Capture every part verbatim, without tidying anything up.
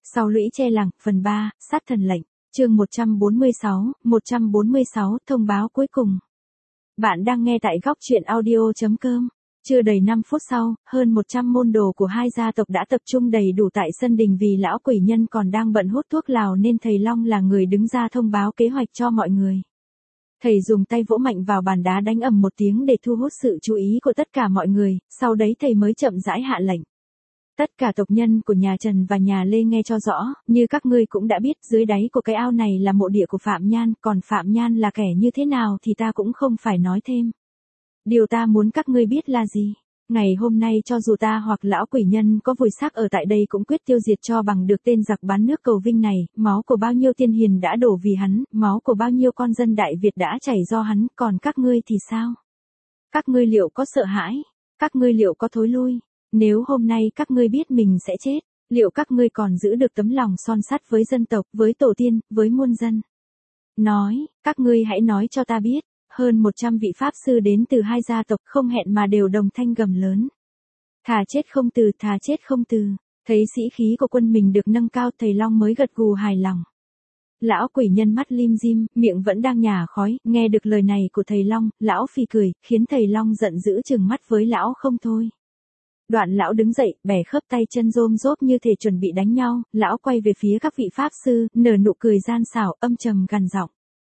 Sau lũy che làng, phần ba, sát thần lệnh, chương một trăm bốn mươi sáu, một trăm bốn mươi sáu, thông báo cuối cùng. Bạn đang nghe tại góc truyện audio chấm com. Chưa đầy năm phút sau, hơn một trăm môn đồ của hai gia tộc đã tập trung đầy đủ tại sân đình vì lão quỷ nhân còn đang bận hút thuốc lào nên thầy Long là người đứng ra thông báo kế hoạch cho mọi người. Thầy dùng tay vỗ mạnh vào bàn đá đánh ầm một tiếng để thu hút sự chú ý của tất cả mọi người, sau đấy thầy mới chậm rãi hạ lệnh. Tất cả tộc nhân của nhà Trần và nhà Lê nghe cho rõ, như các ngươi cũng đã biết dưới đáy của cái ao này là mộ địa của Phạm Nhan, còn Phạm Nhan là kẻ như thế nào thì ta cũng không phải nói thêm. Điều ta muốn các ngươi biết là gì? Ngày hôm nay cho dù ta hoặc lão quỷ nhân có vùi xác ở tại đây cũng quyết tiêu diệt cho bằng được tên giặc bán nước cầu vinh này, máu của bao nhiêu tiên hiền đã đổ vì hắn, máu của bao nhiêu con dân Đại Việt đã chảy do hắn, còn các ngươi thì sao? Các ngươi liệu có sợ hãi? Các ngươi liệu có thối lui? Nếu hôm nay các ngươi biết mình sẽ chết, liệu các ngươi còn giữ được tấm lòng son sắt với dân tộc, với tổ tiên, với muôn dân? Nói, các ngươi hãy nói cho ta biết. Hơn một trăm vị pháp sư đến từ hai gia tộc không hẹn mà đều đồng thanh gầm lớn. Thà chết không từ, thà chết không từ. Thấy sĩ khí của quân mình được nâng cao, thầy Long mới gật gù hài lòng. Lão quỷ nhân mắt lim dim, miệng vẫn đang nhả khói, nghe được lời này của thầy Long, lão phì cười, khiến thầy Long giận dữ trừng mắt với lão không thôi. Đoạn lão đứng dậy, bẻ khớp tay chân rôm rốp như thể chuẩn bị đánh nhau, lão quay về phía các vị pháp sư, nở nụ cười gian xảo, âm trầm gằn giọng.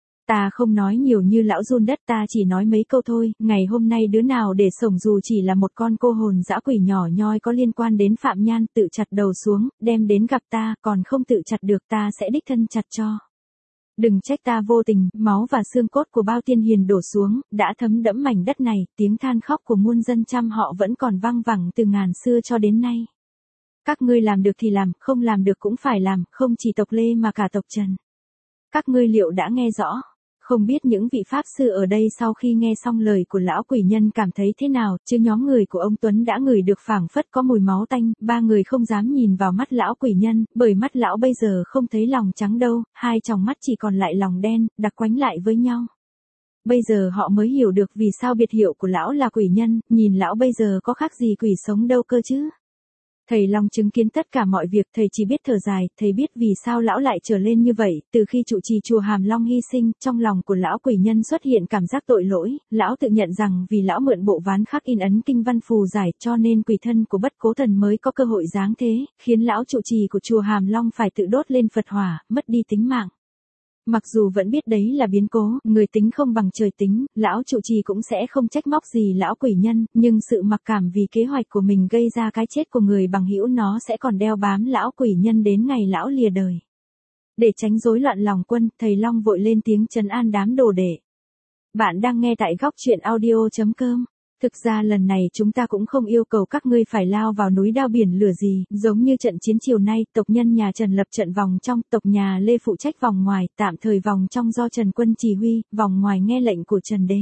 Ta không nói nhiều như lão run đất, ta chỉ nói mấy câu thôi, ngày hôm nay đứa nào để sổng dù chỉ là một con cô hồn dã quỷ nhỏ nhoi có liên quan đến Phạm Nhan tự chặt đầu xuống, đem đến gặp ta, còn không tự chặt được ta sẽ đích thân chặt cho. Đừng trách ta vô tình, máu và xương cốt của bao tiên hiền đổ xuống, đã thấm đẫm mảnh đất này, tiếng than khóc của muôn dân trăm họ vẫn còn vang vẳng từ ngàn xưa cho đến nay. Các ngươi làm được thì làm, không làm được cũng phải làm, không chỉ tộc Lê mà cả tộc Trần. Các ngươi liệu đã nghe rõ? Không biết những vị pháp sư ở đây sau khi nghe xong lời của lão quỷ nhân cảm thấy thế nào, chứ nhóm người của ông Tuấn đã ngửi được phảng phất có mùi máu tanh, ba người không dám nhìn vào mắt lão quỷ nhân, bởi mắt lão bây giờ không thấy lòng trắng đâu, hai tròng mắt chỉ còn lại lòng đen, đặc quánh lại với nhau. Bây giờ họ mới hiểu được vì sao biệt hiệu của lão là quỷ nhân, nhìn lão bây giờ có khác gì quỷ sống đâu cơ chứ. Thầy Long chứng kiến tất cả mọi việc, thầy chỉ biết thở dài, thầy biết vì sao lão lại trở lên như vậy, từ khi trụ trì chùa Hàm Long hy sinh, trong lòng của lão quỷ nhân xuất hiện cảm giác tội lỗi, lão tự nhận rằng vì lão mượn bộ ván khắc in ấn kinh văn phù giải cho nên quỷ thân của Bất Cố Thần mới có cơ hội giáng thế, khiến lão trụ trì của chùa Hàm Long phải tự đốt lên Phật hỏa, mất đi tính mạng. Mặc dù vẫn biết đấy là biến cố, người tính không bằng trời tính, lão trụ trì cũng sẽ không trách móc gì lão quỷ nhân, nhưng sự mặc cảm vì kế hoạch của mình gây ra cái chết của người bằng hữu nó sẽ còn đeo bám lão quỷ nhân đến ngày lão lìa đời. Để tránh rối loạn lòng quân, thầy Long vội lên tiếng trấn an đám đồ đệ. Bạn đang nghe tại góc truyện audio chấm com. Thực ra lần này chúng ta cũng không yêu cầu các ngươi phải lao vào núi đao biển lửa gì, giống như trận chiến chiều nay, tộc nhân nhà Trần lập trận vòng trong, tộc nhà Lê phụ trách vòng ngoài, tạm thời vòng trong do Trần Quân chỉ huy, vòng ngoài nghe lệnh của Trần Đế.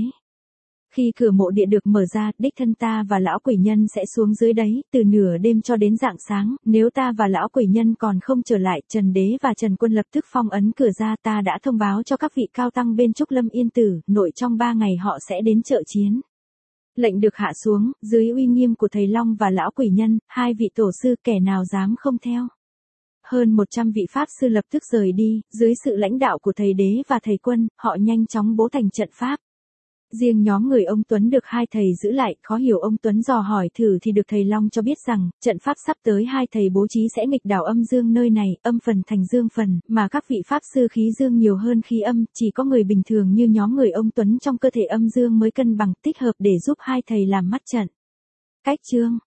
Khi cửa mộ địa được mở ra, đích thân ta và lão quỷ nhân sẽ xuống dưới đấy, từ nửa đêm cho đến rạng sáng, nếu ta và lão quỷ nhân còn không trở lại, Trần Đế và Trần Quân lập tức phong ấn cửa ra, ta đã thông báo cho các vị cao tăng bên Trúc Lâm Yên Tử, nội trong ba ngày họ sẽ đến trợ chiến. Lệnh được hạ xuống, dưới uy nghiêm của thầy Long và lão quỷ nhân, hai vị tổ sư kẻ nào dám không theo. Hơn một trăm vị pháp sư lập tức rời đi, dưới sự lãnh đạo của thầy Đế và thầy Quân, họ nhanh chóng bố thành trận pháp. Riêng nhóm người ông Tuấn được hai thầy giữ lại, khó hiểu ông Tuấn dò hỏi thử thì được thầy Long cho biết rằng, trận pháp sắp tới hai thầy bố trí sẽ nghịch đảo âm dương nơi này, âm phần thành dương phần, mà các vị pháp sư khí dương nhiều hơn khí âm, chỉ có người bình thường như nhóm người ông Tuấn trong cơ thể âm dương mới cân bằng, thích hợp để giúp hai thầy làm mắt trận. Cách chương,